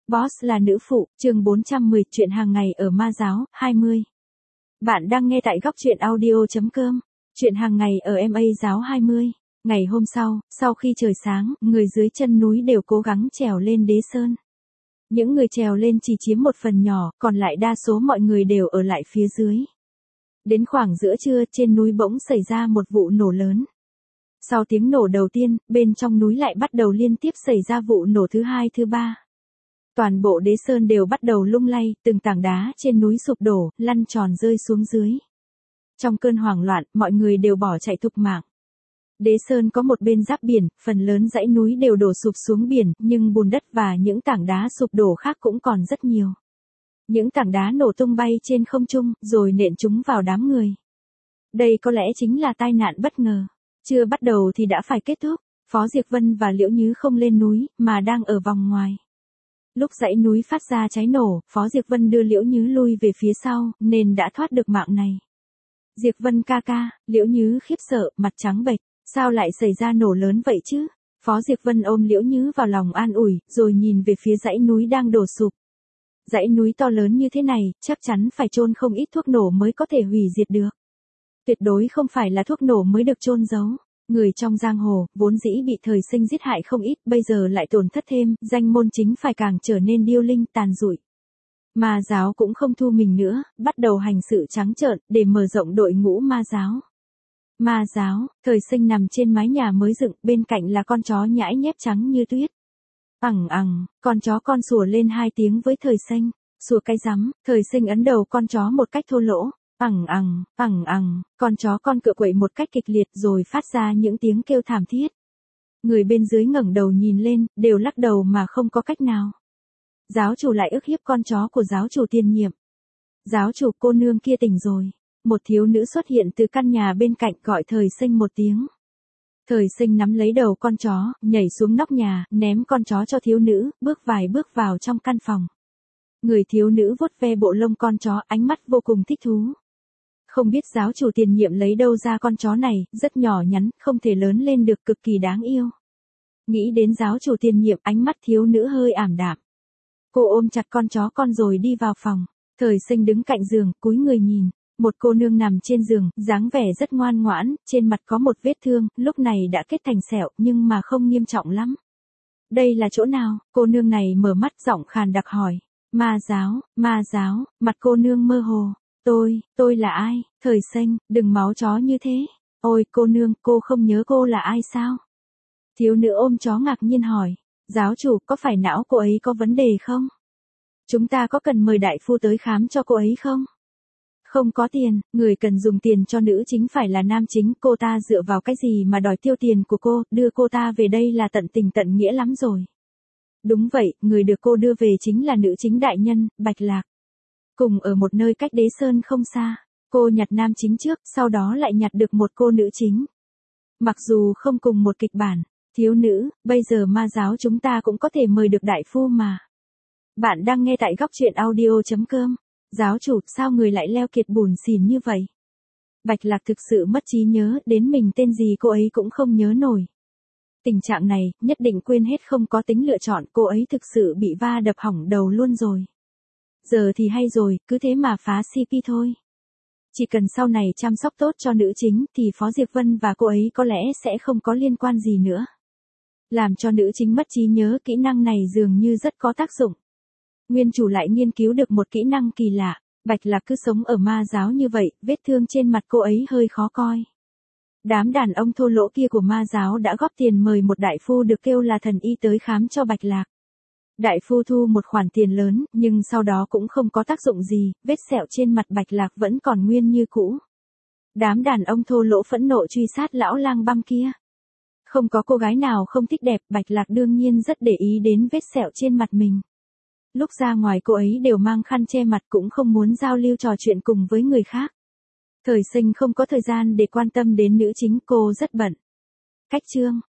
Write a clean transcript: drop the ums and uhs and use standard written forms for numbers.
Boss là nữ phụ, chương 410, chuyện hàng ngày ở ma giáo, 20. Bạn đang nghe tại góc chuyện audio.com. Chuyện hàng ngày ở MA giáo 20. Ngày hôm sau khi trời sáng, người dưới chân núi đều cố gắng trèo lên đế sơn. Những người trèo lên chỉ chiếm một phần nhỏ, còn lại đa số mọi người đều ở lại phía dưới. Đến khoảng giữa trưa, trên núi bỗng xảy ra một vụ nổ lớn. Sau tiếng nổ đầu tiên, bên trong núi lại bắt đầu liên tiếp xảy ra vụ nổ thứ hai thứ ba. Toàn bộ đế sơn đều bắt đầu lung lay, từng tảng đá trên núi sụp đổ, lăn tròn rơi xuống dưới. Trong cơn hoảng loạn, mọi người đều bỏ chạy thục mạng. Đế sơn có một bên giáp biển, phần lớn dãy núi đều đổ sụp xuống biển, nhưng bùn đất và những tảng đá sụp đổ khác cũng còn rất nhiều. Những tảng đá nổ tung bay trên không trung, rồi nện chúng vào đám người. Đây có lẽ chính là tai nạn bất ngờ. Chưa bắt đầu thì đã phải kết thúc. Phó Diệp Vân và Liễu Nhứ không lên núi, mà đang ở vòng ngoài. Lúc dãy núi phát ra cháy nổ, Phó Diệp Vân đưa Liễu Nhứ lui về phía sau, nên đã thoát được mạng này. Diệp Vân ca ca, Liễu Nhứ khiếp sợ, mặt trắng bệch. Sao lại xảy ra nổ lớn vậy chứ? Phó Diệp Vân ôm Liễu Nhứ vào lòng an ủi, rồi nhìn về phía dãy núi đang đổ sụp. Dãy núi to lớn như thế này, chắc chắn phải chôn không ít thuốc nổ mới có thể hủy diệt được. Tuyệt đối không phải là thuốc nổ mới được chôn giấu. Người trong giang hồ, vốn dĩ bị thời sinh giết hại không ít, bây giờ lại tổn thất thêm, danh môn chính phải càng trở nên điêu linh tàn rụi. Ma giáo cũng không thu mình nữa, bắt đầu hành sự trắng trợn, để mở rộng đội ngũ ma giáo. Ma giáo, thời sinh nằm trên mái nhà mới dựng, bên cạnh là con chó nhãi nhép trắng như tuyết. Con chó con sủa lên 2 tiếng với thời sinh, sủa cái rắm, thời sinh ấn đầu con chó một cách thô lỗ. Con chó con cựa quậy một cách kịch liệt rồi phát ra những tiếng kêu thảm thiết. Người bên dưới ngẩng đầu nhìn lên, đều lắc đầu mà không có cách nào. Giáo chủ lại ức hiếp con chó của giáo chủ tiền nhiệm. Giáo chủ, cô nương kia tỉnh rồi. Một thiếu nữ xuất hiện từ căn nhà bên cạnh gọi thời sinh một tiếng. Thời sinh nắm lấy đầu con chó, nhảy xuống nóc nhà, ném con chó cho thiếu nữ, vài bước vào trong căn phòng. Người thiếu nữ vuốt ve bộ lông con chó, ánh mắt vô cùng thích thú. Không biết giáo chủ tiền nhiệm lấy đâu ra con chó này, rất nhỏ nhắn, không thể lớn lên được, cực kỳ đáng yêu. Nghĩ đến giáo chủ tiền nhiệm, ánh mắt thiếu nữ hơi ảm đạm. Cô ôm chặt con chó con rồi đi vào phòng. Thời sinh đứng cạnh giường, cúi người nhìn. Một cô nương nằm trên giường, dáng vẻ rất ngoan ngoãn, trên mặt có một vết thương, lúc này đã kết thành sẹo, nhưng mà không nghiêm trọng lắm. Đây là chỗ nào? Cô nương này mở mắt, giọng khàn đặc hỏi. Ma giáo, mặt cô nương mơ hồ. Tôi là ai? Thời sinh, đừng máu chó như thế. Ôi cô nương, cô không nhớ cô là ai sao? Thiếu nữ ôm chó ngạc nhiên hỏi. Giáo chủ, có phải não cô ấy có vấn đề không? Chúng ta có cần mời đại phu tới khám cho cô ấy không? Không có tiền, người cần dùng tiền cho nữ chính phải là nam chính, cô ta dựa vào cái gì mà đòi tiêu tiền của cô, đưa cô ta về đây là tận tình tận nghĩa lắm rồi. Đúng vậy, người được cô đưa về chính là nữ chính đại nhân, Bạch Lạc. Cùng ở một nơi cách đế sơn không xa, cô nhặt nam chính trước, sau đó lại nhặt được một cô nữ chính. Mặc dù không cùng một kịch bản, thiếu nữ, bây giờ ma giáo chúng ta cũng có thể mời được đại phu mà. Bạn đang nghe tại góc chuyện audio.com. Giáo chủ, sao người lại leo kiệt bùn xỉn như vậy? Bạch Lạc thực sự mất trí nhớ, đến mình tên gì cô ấy cũng không nhớ nổi. Tình trạng này, nhất định quên hết, không có tính lựa chọn, cô ấy thực sự bị va đập hỏng đầu luôn rồi. Giờ thì hay rồi, cứ thế mà phá CP thôi. Chỉ cần sau này chăm sóc tốt cho nữ chính, thì Phó Diệp Vân và cô ấy có lẽ sẽ không có liên quan gì nữa. Làm cho nữ chính mất trí nhớ, kỹ năng này dường như rất có tác dụng. Nguyên chủ lại nghiên cứu được một kỹ năng kỳ lạ. Bạch Lạc cứ sống ở ma giáo như vậy, vết thương trên mặt cô ấy hơi khó coi. Đám đàn ông thô lỗ kia của ma giáo đã góp tiền mời một đại phu được kêu là thần y tới khám cho Bạch Lạc. Đại phu thu một khoản tiền lớn, nhưng sau đó cũng không có tác dụng gì, vết sẹo trên mặt Bạch Lạc vẫn còn nguyên như cũ. Đám đàn ông thô lỗ phẫn nộ truy sát lão lang băm kia. Không có cô gái nào không thích đẹp, Bạch Lạc đương nhiên rất để ý đến vết sẹo trên mặt mình. Lúc ra ngoài cô ấy đều mang khăn che mặt, cũng không muốn giao lưu trò chuyện cùng với người khác. Thời sinh không có thời gian để quan tâm đến nữ chính, cô rất bận. Cách chương.